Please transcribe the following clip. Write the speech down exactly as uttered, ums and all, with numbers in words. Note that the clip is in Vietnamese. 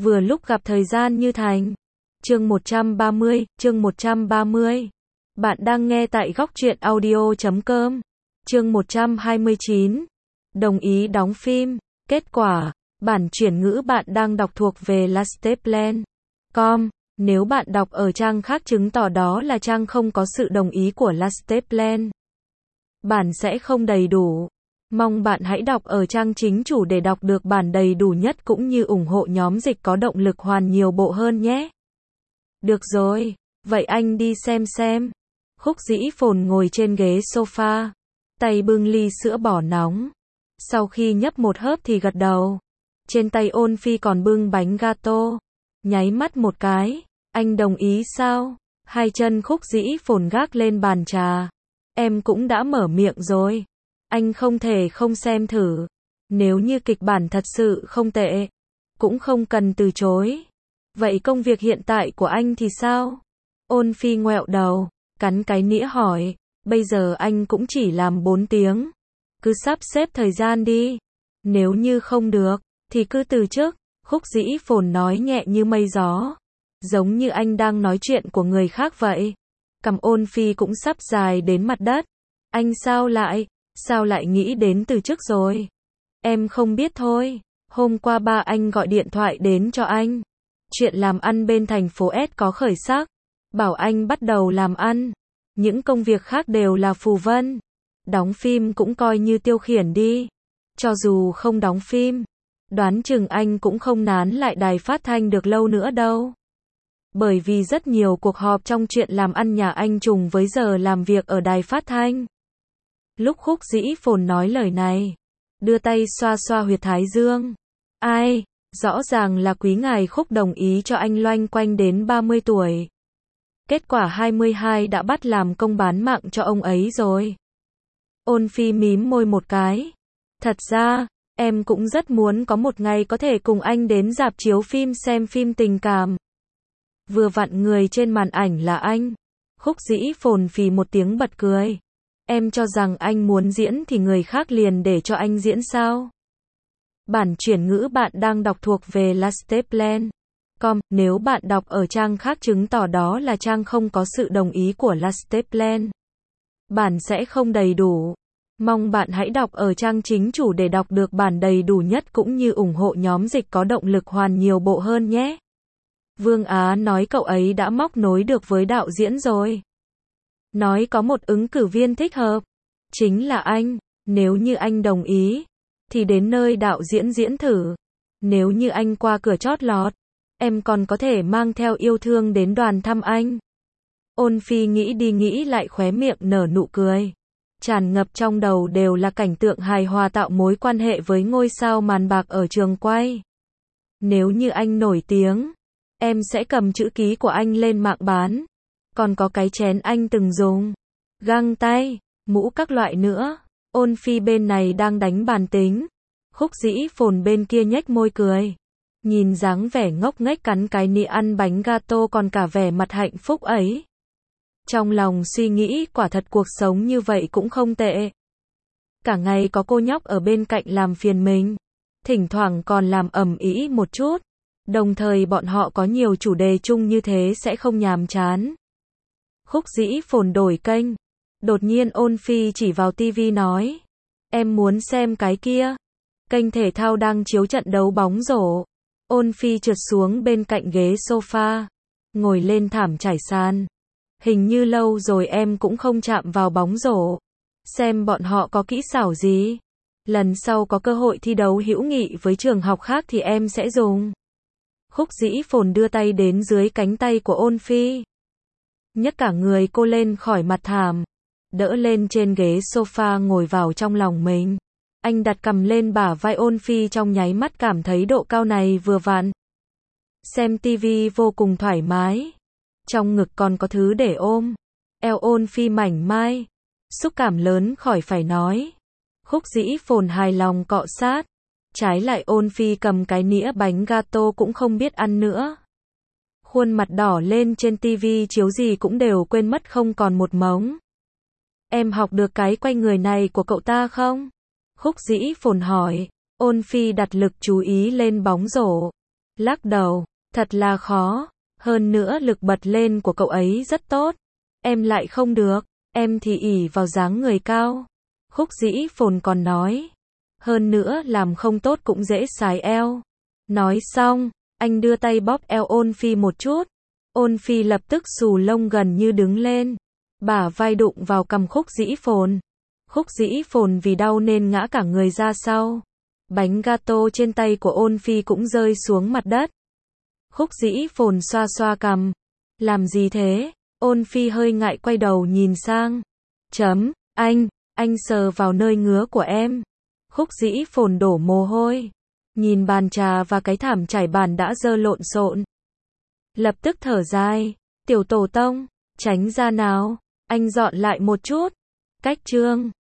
Vừa lúc gặp thời gian như thành. Chương một trăm ba mươi, chương một trăm ba mươi. Bạn đang nghe tại góc truyện audio chấm com. Chương một trăm hai mươi chín. Đồng ý đóng phim. Kết quả, bản chuyển ngữ bạn đang đọc thuộc về lasteplan chấm com. Nếu bạn đọc ở trang khác chứng tỏ đó là trang không có sự đồng ý của lasteplan. Bản sẽ không đầy đủ. Mong bạn hãy đọc ở trang chính chủ để đọc được bản đầy đủ nhất cũng như ủng hộ nhóm dịch có động lực hoàn nhiều bộ hơn nhé. Được rồi, vậy anh đi xem xem. Khúc Dĩ Phồn ngồi trên ghế sofa, tay bưng ly sữa bò nóng. Sau khi nhấp một hớp thì gật đầu. Trên tay Ôn Phi còn bưng bánh gato. Nháy mắt một cái, anh đồng ý sao? Hai chân Khúc Dĩ Phồn gác lên bàn trà. Em cũng đã mở miệng rồi. Anh không thể không xem thử. Nếu như kịch bản thật sự không tệ, cũng không cần từ chối. Vậy công việc hiện tại của anh thì sao? Ôn Phi ngoẹo đầu, cắn cái nĩa hỏi. Bây giờ anh cũng chỉ làm bốn tiếng. Cứ sắp xếp thời gian đi. Nếu như không được, thì cứ từ chức. Khúc Dĩ Phồn nói nhẹ như mây gió. Giống như anh đang nói chuyện của người khác vậy. Cằm Ôn Phi cũng sắp dài đến mặt đất. Anh sao lại, sao lại nghĩ đến từ chức rồi? Em không biết thôi. Hôm qua ba anh gọi điện thoại đến cho anh. Chuyện làm ăn bên thành phố S có khởi sắc. Bảo anh bắt đầu làm ăn. Những công việc khác đều là phù vân. Đóng phim cũng coi như tiêu khiển đi. Cho dù không đóng phim, đoán chừng anh cũng không nán lại đài phát thanh được lâu nữa đâu. Bởi vì rất nhiều cuộc họp trong chuyện làm ăn nhà anh trùng với giờ làm việc ở đài phát thanh. Lúc Khúc Dĩ Phồn nói lời này, đưa tay xoa xoa huyệt thái dương. Ai, rõ ràng là quý ngài Khúc đồng ý cho anh loanh quanh đến ba mươi tuổi. Kết quả hai mươi hai đã bắt làm công bán mạng cho ông ấy rồi. Ôn Phi mím môi một cái. Thật ra, em cũng rất muốn có một ngày có thể cùng anh đến rạp chiếu phim xem phim tình cảm. Vừa vặn người trên màn ảnh là anh. Khúc Dĩ Phồn phì một tiếng bật cười. Em cho rằng anh muốn diễn thì người khác liền để cho anh diễn sao? Bản chuyển ngữ bạn đang đọc thuộc về lasteplan chấm com. Nếu bạn đọc ở trang khác chứng tỏ đó là trang không có sự đồng ý của lasteplan. Bản sẽ không đầy đủ. Mong bạn hãy đọc ở trang chính chủ để đọc được bản đầy đủ nhất cũng như ủng hộ nhóm dịch có động lực hoàn nhiều bộ hơn nhé. Vương Á nói cậu ấy đã móc nối được với đạo diễn rồi. Nói có một ứng cử viên thích hợp. Chính là anh. Nếu như anh đồng ý, thì đến nơi đạo diễn diễn thử. Nếu như anh qua cửa chót lọt, em còn có thể mang theo yêu thương đến đoàn thăm anh. Ôn Phi nghĩ đi nghĩ lại khóe miệng nở nụ cười. Tràn ngập trong đầu đều là cảnh tượng hài hòa tạo mối quan hệ với ngôi sao màn bạc ở trường quay. Nếu như anh nổi tiếng, em sẽ cầm chữ ký của anh lên mạng bán. Còn có cái chén anh từng dùng, găng tay, mũ các loại nữa. Ôn Phi bên này đang đánh bàn tính. Khúc Dĩ Phồn bên kia nhếch môi cười. Nhìn dáng vẻ ngốc nghếch cắn cái nĩa ăn bánh gato còn cả vẻ mặt hạnh phúc ấy. Trong lòng suy nghĩ quả thật cuộc sống như vậy cũng không tệ. Cả ngày có cô nhóc ở bên cạnh làm phiền mình. Thỉnh thoảng còn làm ầm ĩ một chút. Đồng thời bọn họ có nhiều chủ đề chung như thế sẽ không nhàm chán. Khúc Dĩ Phồn đổi kênh. Đột nhiên Ôn Phi chỉ vào tivi nói. Em muốn xem cái kia. Kênh thể thao đang chiếu trận đấu bóng rổ. Ôn Phi trượt xuống bên cạnh ghế sofa. Ngồi lên thảm trải sàn. Hình như lâu rồi em cũng không chạm vào bóng rổ. Xem bọn họ có kỹ xảo gì. Lần sau có cơ hội thi đấu hữu nghị với trường học khác thì em sẽ dùng. Khúc Dĩ Phồn đưa tay đến dưới cánh tay của Ôn Phi. Nhấc cả người cô lên khỏi mặt thảm. Đỡ lên trên ghế sofa ngồi vào trong lòng mình. Anh đặt cằm lên bả vai Ôn Phi trong nháy mắt cảm thấy độ cao này vừa vặn. Xem tivi vô cùng thoải mái. Trong ngực còn có thứ để ôm. Eo Ôn Phi mảnh mai. Xúc cảm lớn khỏi phải nói. Khúc Dĩ Phồn hài lòng cọ sát. Trái lại Ôn Phi cầm cái nĩa bánh gato cũng không biết ăn nữa. Khuôn mặt đỏ lên trên tivi chiếu gì cũng đều quên mất không còn một mống. Em học được cái quay người này của cậu ta không? Khúc Dĩ Phồn hỏi. Ôn Phi đặt lực chú ý lên bóng rổ. Lắc đầu, thật là khó, hơn nữa lực bật lên của cậu ấy rất tốt. Em lại không được, em thì ỷ vào dáng người cao. Khúc Dĩ Phồn còn nói, hơn nữa làm không tốt cũng dễ xài eo. Nói xong, anh đưa tay bóp eo Ôn Phi một chút. Ôn Phi lập tức xù lông gần như đứng lên, bả vai đụng vào cằm Khúc Dĩ Phồn. Khúc Dĩ Phồn vì đau nên ngã cả người ra sau. Bánh gato trên tay của Ôn Phi cũng rơi xuống mặt đất. Khúc Dĩ Phồn xoa xoa cằm. Làm gì thế? Ôn Phi hơi ngại quay đầu nhìn sang. Chấm, anh, anh sờ vào nơi ngứa của em. Khúc Dĩ Phồn đổ mồ hôi. Nhìn bàn trà và cái thảm trải bàn đã dơ lộn xộn. Lập tức thở dài. Tiểu tổ tông, tránh ra nào. Anh dọn lại một chút. Cách chương.